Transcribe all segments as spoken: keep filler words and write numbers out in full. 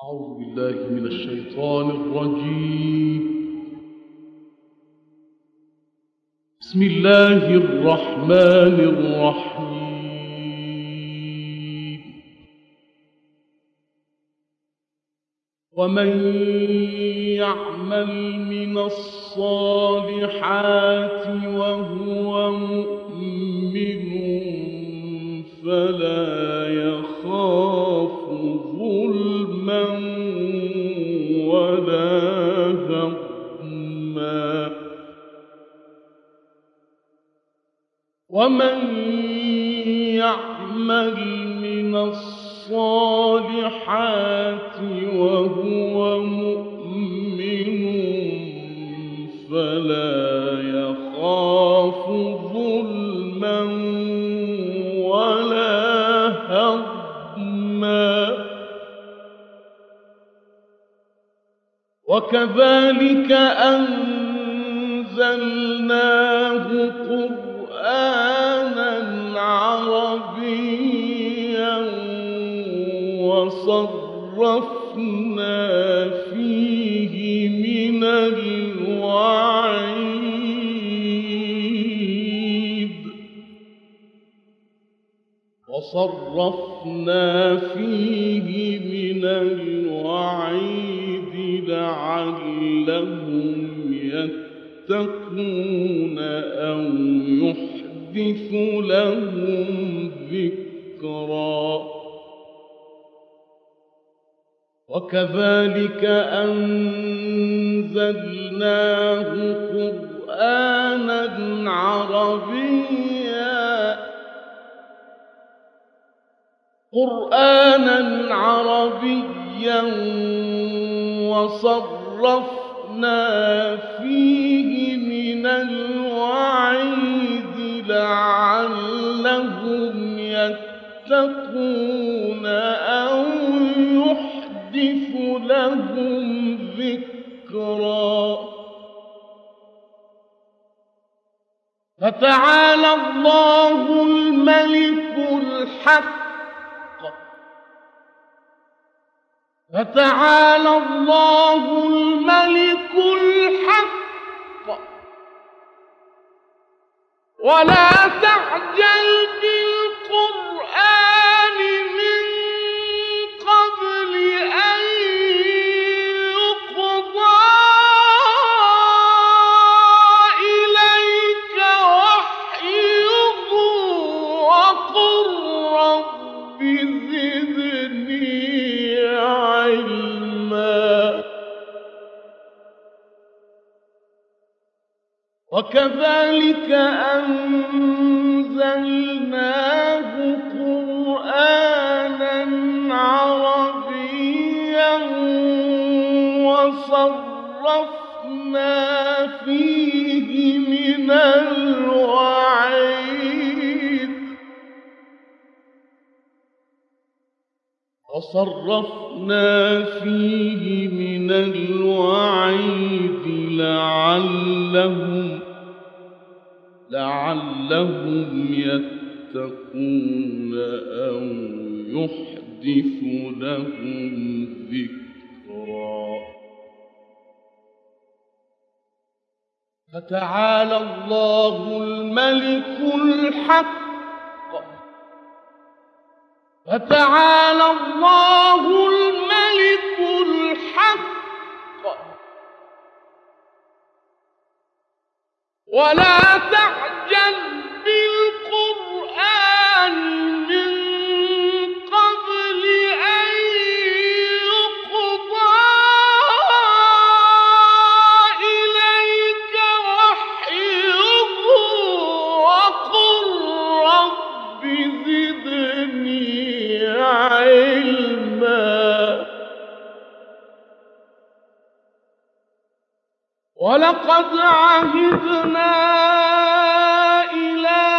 أعوذ بالله من الشيطان الرجيم. بسم الله الرحمن الرحيم. ومن يعمل من الصالحات وهو مؤمن فلا يخاف ظلما ولا هضما. ومن يعمل من الصالحات وهو مؤمن فلا يخاف ظلما ولا هضما. وكذلك أنزلناه قرآنا عربيا وصرفنا فيه من الوعيد وصرفنا فيه من الوعيد لعلهم يتقون أو يحدث لهم ذكرا. وكذلك أنزلناه قرآنا عربيا قرآنا عربيا وصرفنا فيه من الوعيد لعلهم يتقون أو يحدث لهم ذكرا. فتعالى الله الملك الحق فتعالى الله الملك الحق ولا تعجل بالقرآن من قبل أن يقضى إليك وحيه وقل رب زدني علما. وكذلك أنزلناه قرآنا عربيا وصرفنا فيه من الوعيد وصرفنا فيه من الوعيد لعلهم لعلهم يتقون أو يحدث لهم ذكرا. فتعالى الله الملك الحق فتعالى الله الملك الحق ولا تعجل بالقرآن من قبل أن يقضى إليك وحيه وقل رب زدني علما. ولقد عهدنا إلى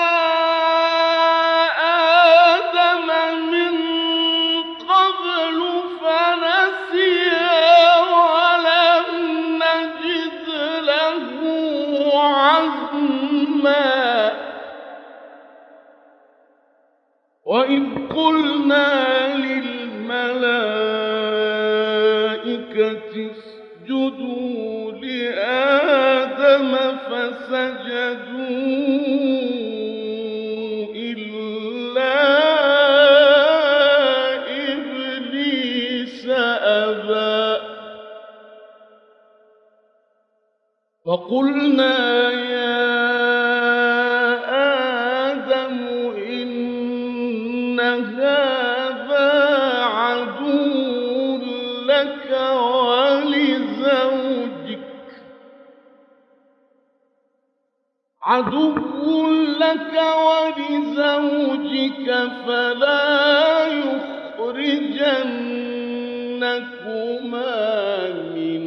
آدم من قبل فنسي ولم نجد له عزما. وإذ قلنا للملائكة الملائكة اسجدوا لآدم فسجدوا إلا إبليس أبى فقلنا يا آدم إن هذا عدو لك ولزوجك عدو لك ولزوجك فلا يخرجنكما من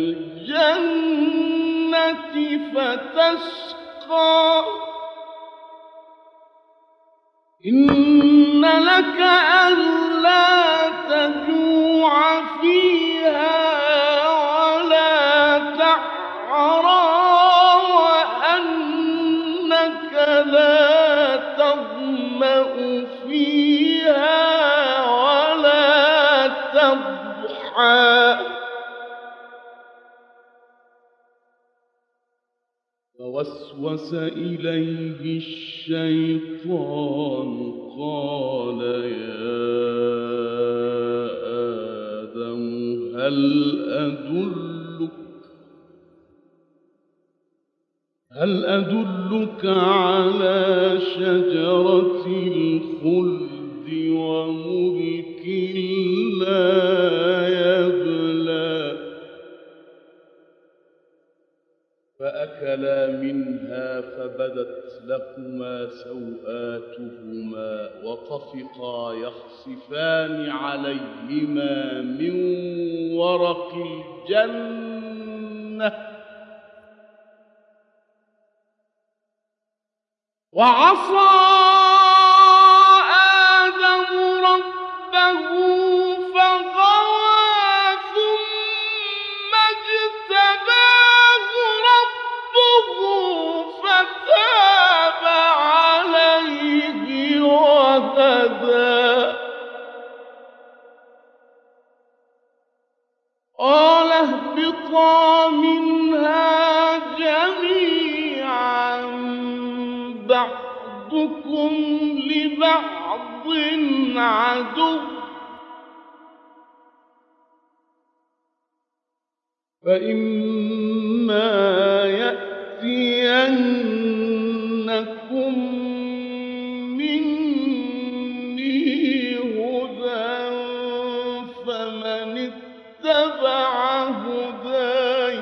الجنة فتشقى إن لك ألا تجوع فيها ولا تعرى وأنك لا تظمأ فيها ولا تضحى فوسوس إليه الشيطان قال يا آدم هل أدلك هل أدلك على شجرة الخلد وملك لا يبلى فأكلا منها فبدت لهما سوآتهما وطفقا يخصفان عليهما من ورق الجنة وعصى آدم ربه فغوى ثم اجتباه ربه فتاب عليه وهدى قال اهبطا منها جميعا بعضكم لبعض عدو فإما يأتينكم مني هدى فمن اتبع هداي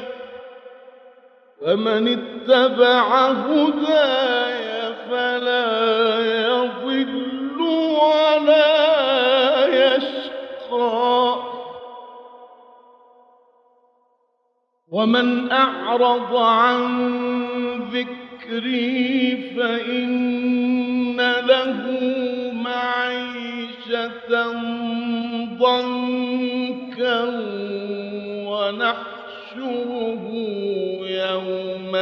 فمن اتبع هداي فلا يضل ولا يشقى ومن أعرض عن ذكري فإن له معيشة ضنكا ونحشره يوم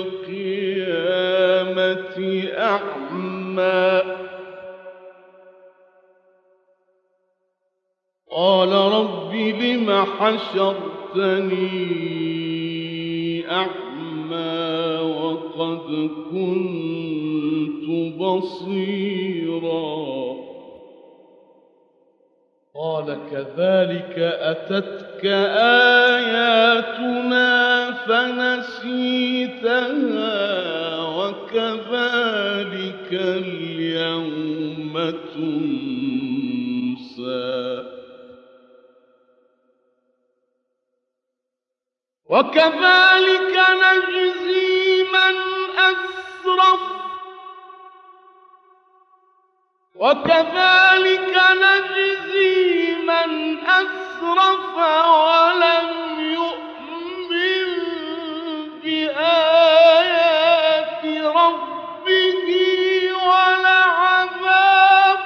القيامة أعمى قال رب لم حشرتني أعمى وقد كنت بصيرا قال كذلك أتتك آياتنا فنسيتها وكذلك اليوم تنسى وكذلك نجزي من أسرف وكذلك نجزي من أسرف ولم يؤمن بآيات ربه ولعذاب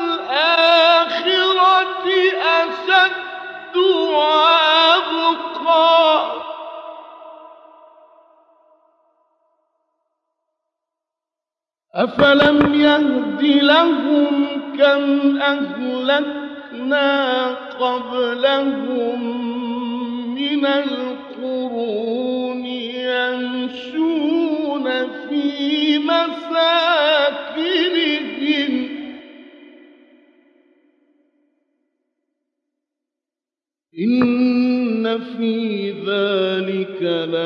الآخرة أشد وأبقى أفلم يهد لهم كم أهلكنا قبلهم من القرون يمشون في مساكنهم إن في ذلك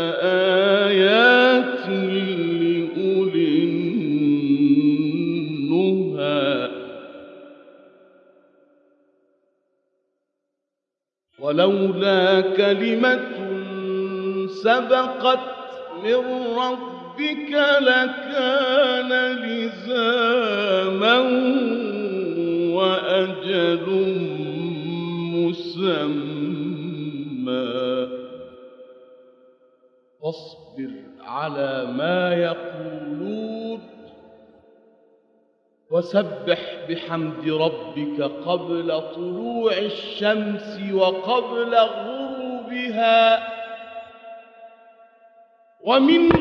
لآيات لأولي النهى ولولا كلمة سبقت من ربك لكان لزاما وأجل مسمى فاصبر على ما يقولون وسبح بحمد ربك قبل طلوع الشمس وقبل غروبها ومن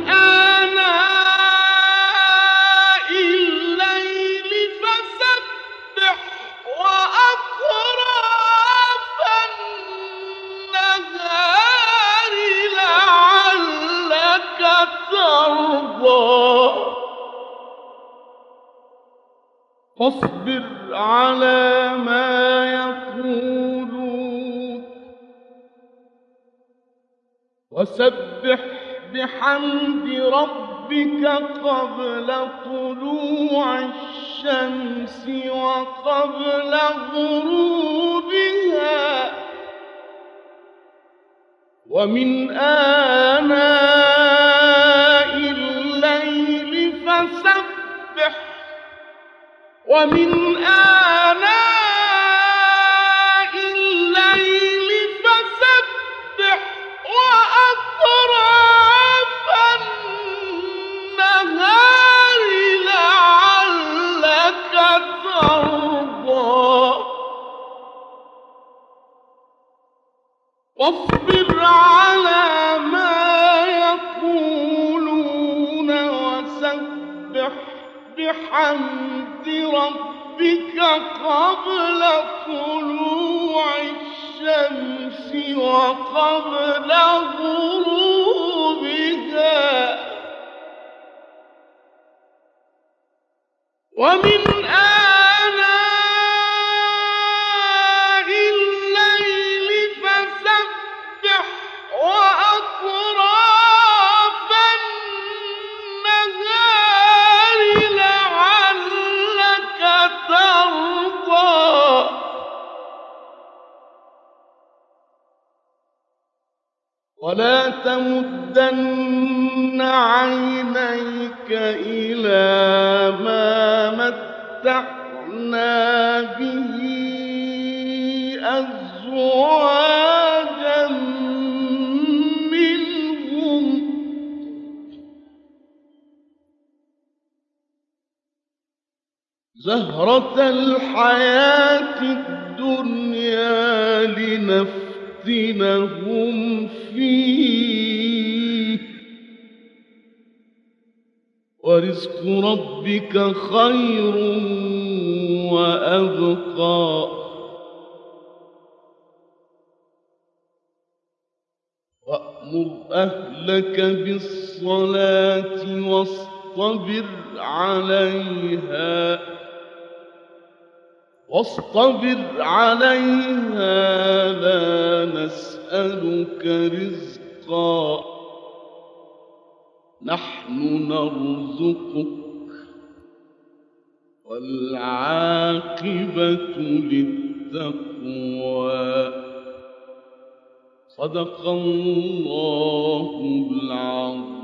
آناء الليل فسبح وأطراف النهار لعلك ترضى فاصبر على ما يقولون وسبح بحمد ربك قبل طلوع الشمس وقبل غروبها ومن آناء الليل فسبح ومن آناء الليل فسبح وأطراف النهار لعلك ترضى واصبر على ما يقولون وسبح بحمد ربك قبل طلوع الشمس وقبل غروبها ومن آناء الليل فسبح وأطراف النهار لعلك ترضى ولا تمدن عينيك إلى ما متعنا به أزواجا منهم زهرة الحياة الدنيا لنفتنهم فيه ورزق ربك خير وأبقى وأمر أهلك بالصلاة واصطبر عليها واصطبر عليها لا نسألك رزقا نحن نرزقك والعاقبة للتقوى صدق الله العظيم.